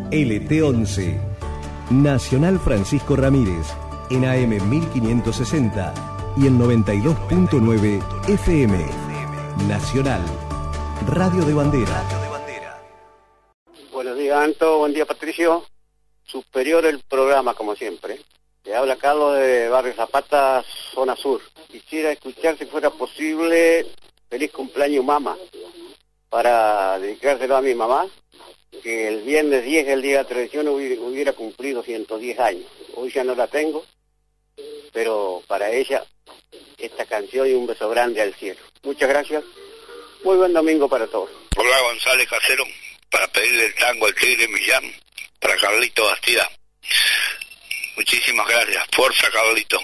LT11. Nacional Francisco Ramírez, en AM 1560 y el 92.9 FM. Nacional, Radio de Bandera. Buenos días, Anto. Buen día, Patricio. Superior el programa, como siempre. Te habla Carlos de Barrio Zapata, zona sur. Quisiera escuchar, si fuera posible, feliz cumpleaños, mamá, para dedicárselo a mi mamá, que el viernes 10, el día de la tradición, hubiera cumplido 110 años. Hoy ya no la tengo, pero para ella, esta canción y un beso grande al cielo. Muchas gracias. Muy buen domingo para todos. Hola, González Casero, para pedirle el tango al Tigre Millán, para Carlito Bastida. Muchísimas gracias. Fuerza, Carlito.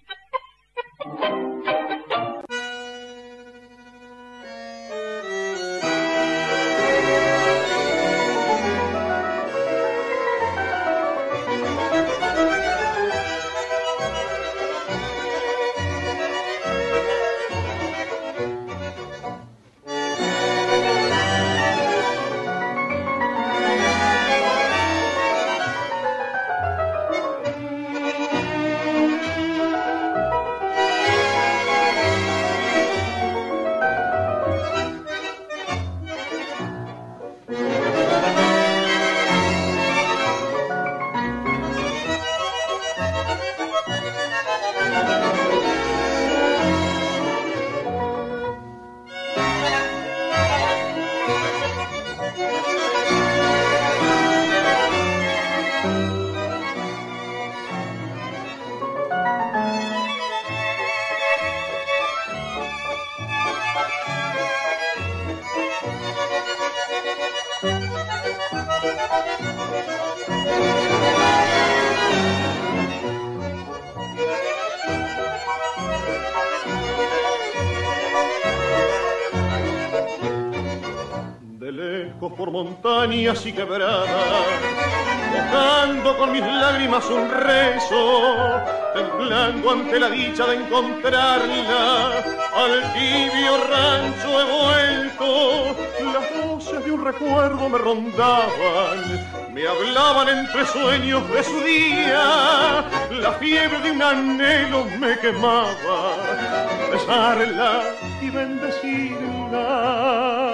Por montañas y quebradas, buscando con mis lágrimas un rezo, temblando ante la dicha de encontrarla, al tibio rancho he vuelto. Las voces de un recuerdo me rondaban, me hablaban entre sueños de su día, la fiebre de un anhelo me quemaba, besarla y bendecirla.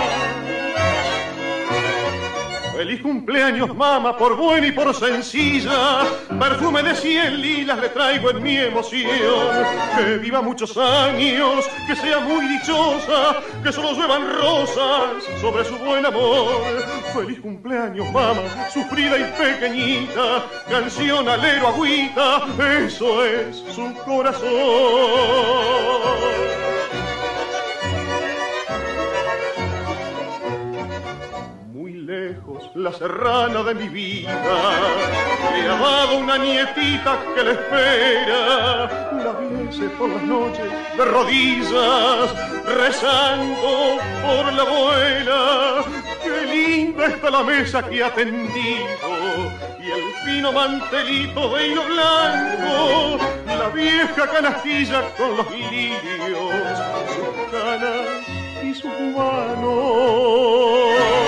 Feliz cumpleaños, mamá, por buena y por sencilla, perfume de 100 lilas le traigo en mi emoción. Que viva muchos años, que sea muy dichosa, que solo lluevan rosas sobre su buen amor. Feliz cumpleaños, mamá, sufrida y pequeñita, canción alero agüita, eso es su corazón. Lejos, la serrana de mi vida le ha dado una nietita que le espera. La viese por las noches de rodillas, rezando por la abuela. Qué linda está la mesa que ha tendido y el fino mantelito de hilo blanco, la vieja canastilla con los lirios, sus canas y sus manos.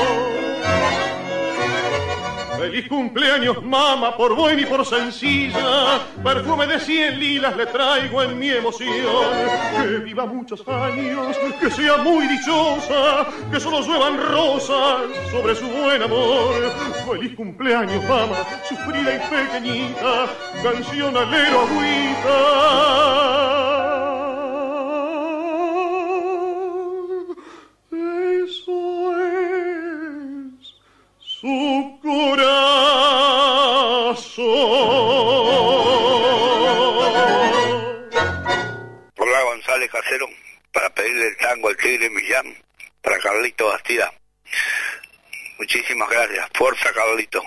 Feliz cumpleaños, mamá, por buena y por sencilla, perfume de 100 lilas le traigo en mi emoción. Que viva muchos años, que sea muy dichosa, que solo lluevan rosas sobre su buen amor. Feliz cumpleaños, mamá, sufrida y pequeñita, canción alero agüita. Su corazón. Hola, González Casero, para pedirle el tango al Tigre Millán, para Carlito Bastida. Muchísimas gracias. Fuerza, Carlito.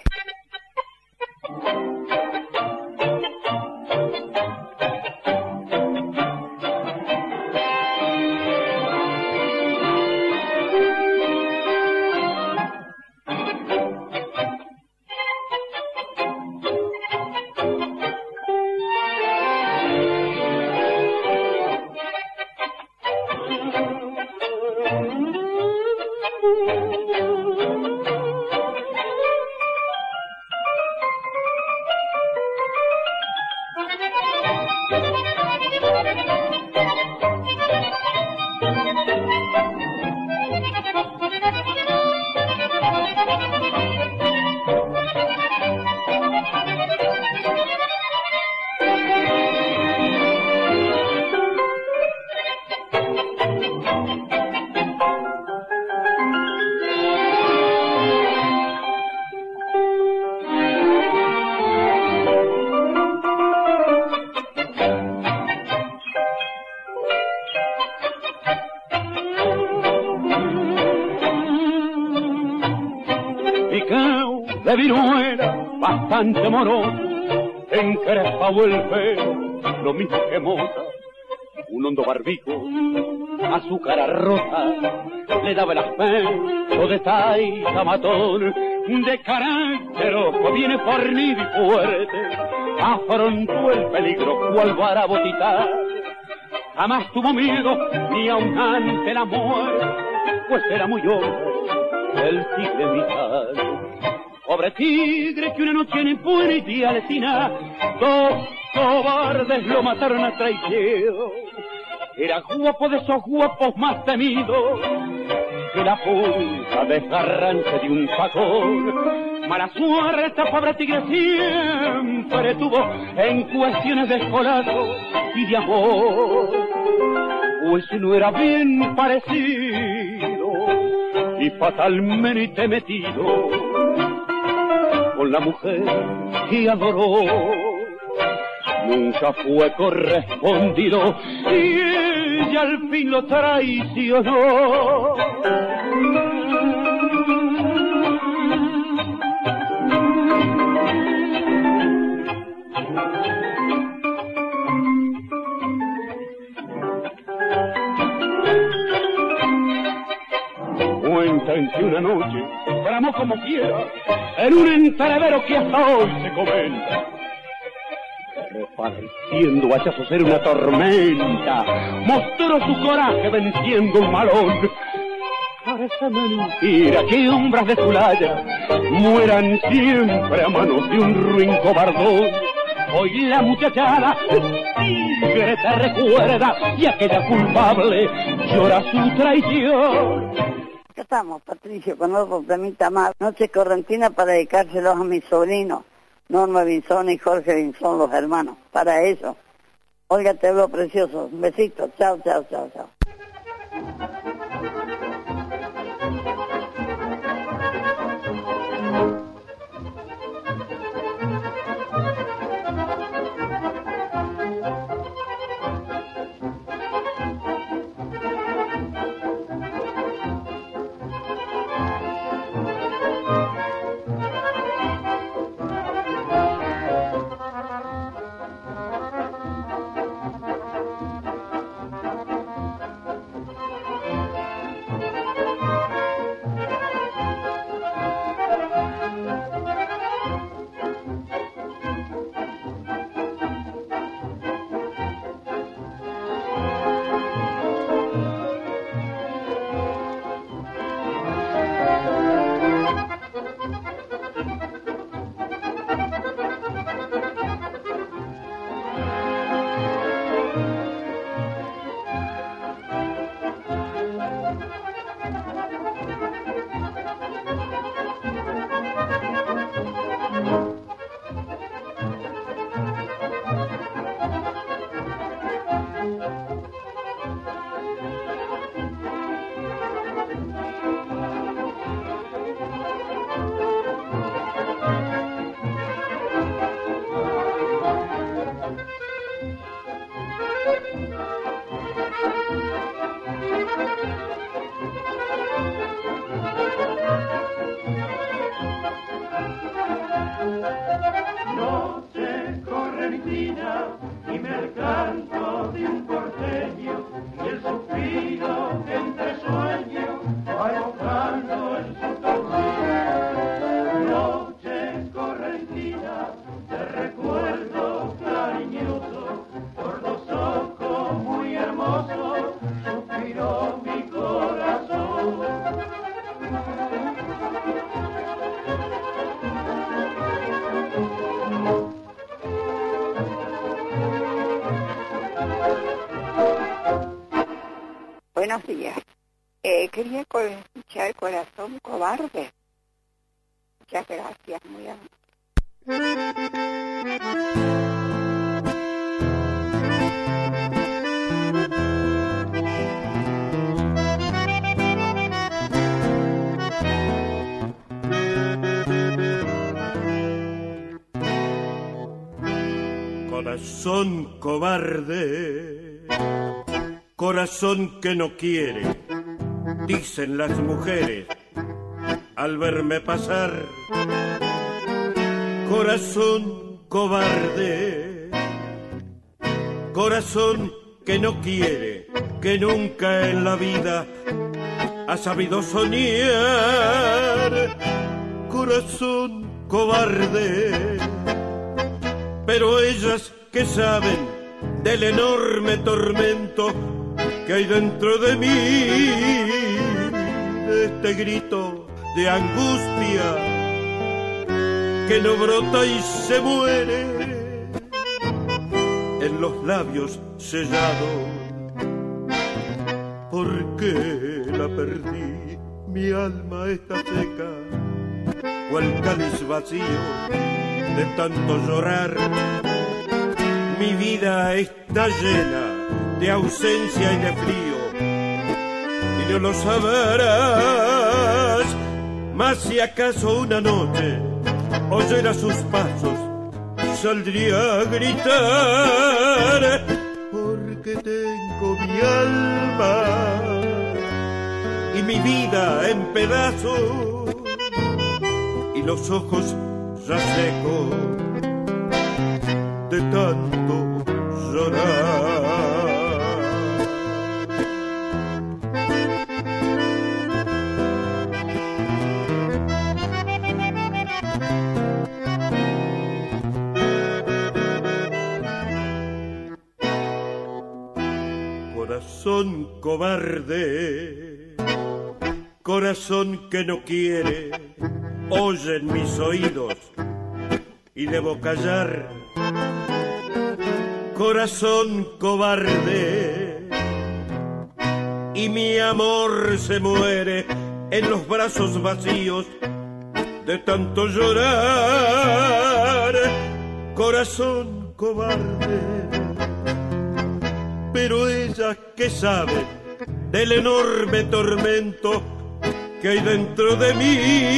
chaqueo de viruela, bastante moroso, encrespado el pelo, lo mismo que mota. Un hondo barbico, a su cara rota, le daba el aspecto de taita matón, de carácter ojo, viene fornido y fuerte, afrontó el peligro cual barabotita. Jamás tuvo miedo ni aun ante la muerte, pues era muy hombre, el tigre vital. Pobre tigre que una noche en impunidad y alesina, dos cobardes lo mataron a traición. Era guapo de esos guapos más temidos que la punta desgarrante de un facón. Mala suerte, pobre tigre siempre tuvo en cuestiones de escolazo y de amor, pues no era bien parecido y fatalmente metido con la mujer que adoró. Nunca fue correspondido y ella al fin lo traicionó. Cuentan que una noche tramó como quiera en un entrevero que hasta hoy se comenta. Repartiendo hachazos era una tormenta, mostró su coraje venciendo un malón. Parece mentira que hombres de su laya mueran siempre a manos de un ruin cobardón. Hoy la muchachada tigre te recuerda y aquella culpable llora su traición. Acá estamos, Patricio, con otro temita más. Noche correntina para dedicárselos a mis sobrinos, Norma Vinzón y Jorge Vinzón, los hermanos. Para eso. Olga, te hablo precioso. Un besito. Chao, chao, chao, chao. Buenos días. Quería escuchar Corazón Cobarde. Muchas gracias, muy amable. Corazón cobarde, corazón que no quiere, dicen las mujeres, al verme pasar. Corazón cobarde, corazón que no quiere, que nunca en la vida ha sabido soñar. Corazón cobarde, pero ellas que saben del enorme tormento que hay dentro de mí, de este grito de angustia que no brota y se muere en los labios sellados. ¿Por qué la perdí? Mi alma está seca, cual cáliz vacío de tanto llorar. Mi vida está llena de ausencia y de frío, y no lo sabrás. Mas si acaso una noche oyera sus pasos, saldría a gritar, porque tengo mi alma y mi vida en pedazos, y los ojos ya secos de tanto llorar. Corazón cobarde, corazón que no quiere, oye en mis oídos y debo callar. Corazón cobarde, y mi amor se muere en los brazos vacíos de tanto llorar. Corazón cobarde, pero ella que sabe del enorme tormento que hay dentro de mí,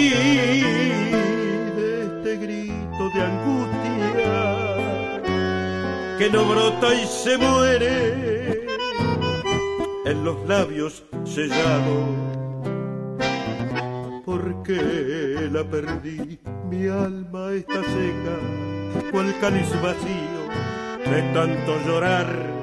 de este grito de angustia que no brota y se muere en los labios sellados. ¿Por qué la perdí? Mi alma está seca, cual cáliz vacío de tanto llorar.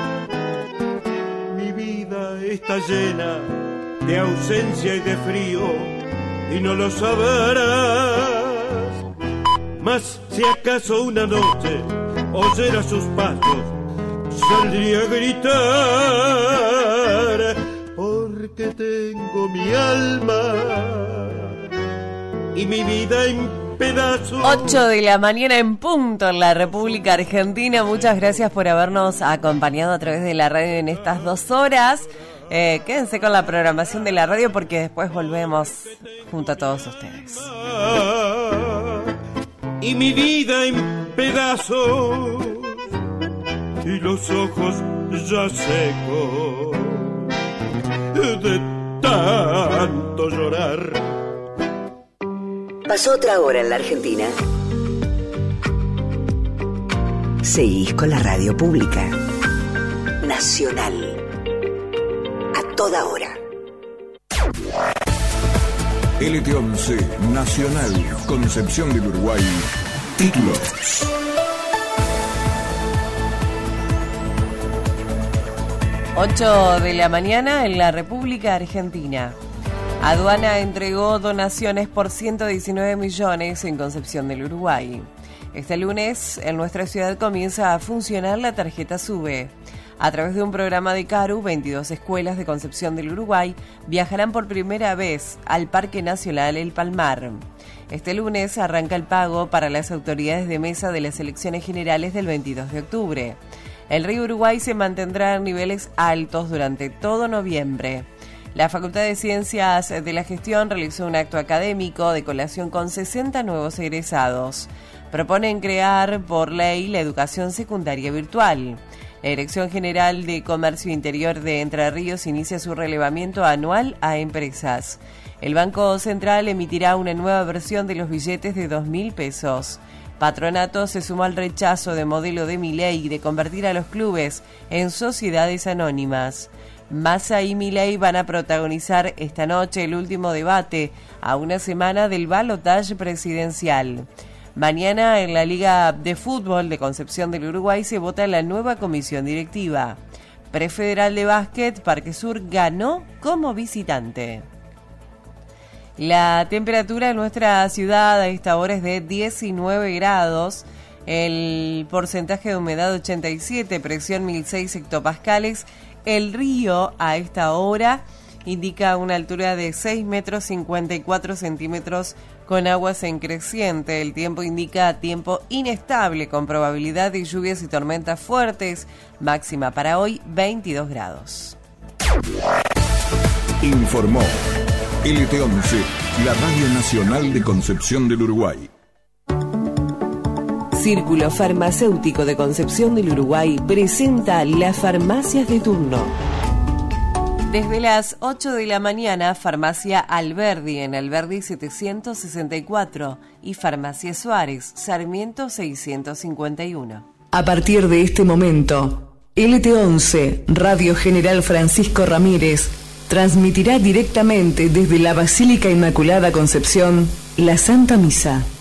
Mi vida está llena de ausencia y de frío, y no lo sabrás. Mas si acaso una noche oyera sus pasos, saldría a gritar, porque tengo mi alma y mi vida en pedazos. 8 de la mañana en punto en la República Argentina. Muchas gracias por habernos acompañado a través de la radio en estas 2 horas. Quédense con la programación de la radio porque después volvemos junto a todos ustedes. Y mi vida en pedazos, y los ojos ya secos de tanto llorar. Pasó otra hora en la Argentina. Seguís con la radio pública. Nacional. A toda hora. LT11 Nacional, Concepción del Uruguay. Títulos. Ocho de la mañana en la República Argentina. Aduana entregó donaciones por 119 millones en Concepción del Uruguay. Este lunes, en nuestra ciudad comienza a funcionar la tarjeta SUBE. A través de un programa de CARU, 22 escuelas de Concepción del Uruguay viajarán por primera vez al Parque Nacional El Palmar. Este lunes arranca el pago para las autoridades de mesa de las elecciones generales del 22 de octubre. El río Uruguay se mantendrá en niveles altos durante todo noviembre. La Facultad de Ciencias de la Gestión realizó un acto académico de colación con 60 nuevos egresados. Proponen crear por ley la educación secundaria virtual. La Dirección General de Comercio Interior de Entre Ríos inicia su relevamiento anual a empresas. El Banco Central emitirá una nueva versión de los billetes de 2.000 pesos. Patronato se sumó al rechazo de modelo de Milei de convertir a los clubes en sociedades anónimas. Massa y Milei van a protagonizar esta noche el último debate a una semana del balotaje presidencial. Mañana en la Liga de Fútbol de Concepción del Uruguay se vota la nueva comisión directiva. Prefederal de Básquet, Parque Sur ganó como visitante. La temperatura en nuestra ciudad a esta hora es de 19 grados. El porcentaje de humedad 87, presión 1006 hectopascales. El río a esta hora indica una altura de 6 metros 54 centímetros con aguas en creciente. El tiempo indica tiempo inestable con probabilidad de lluvias y tormentas fuertes. Máxima para hoy 22 grados. Informó LT11, la Radio Nacional de Concepción del Uruguay. Círculo Farmacéutico de Concepción del Uruguay presenta las farmacias de turno. Desde las 8 de la mañana, Farmacia Alberdi en Alberdi 764 y Farmacia Suárez, Sarmiento 651. A partir de este momento, LT11, Radio General Francisco Ramírez, transmitirá directamente desde la Basílica Inmaculada Concepción la Santa Misa.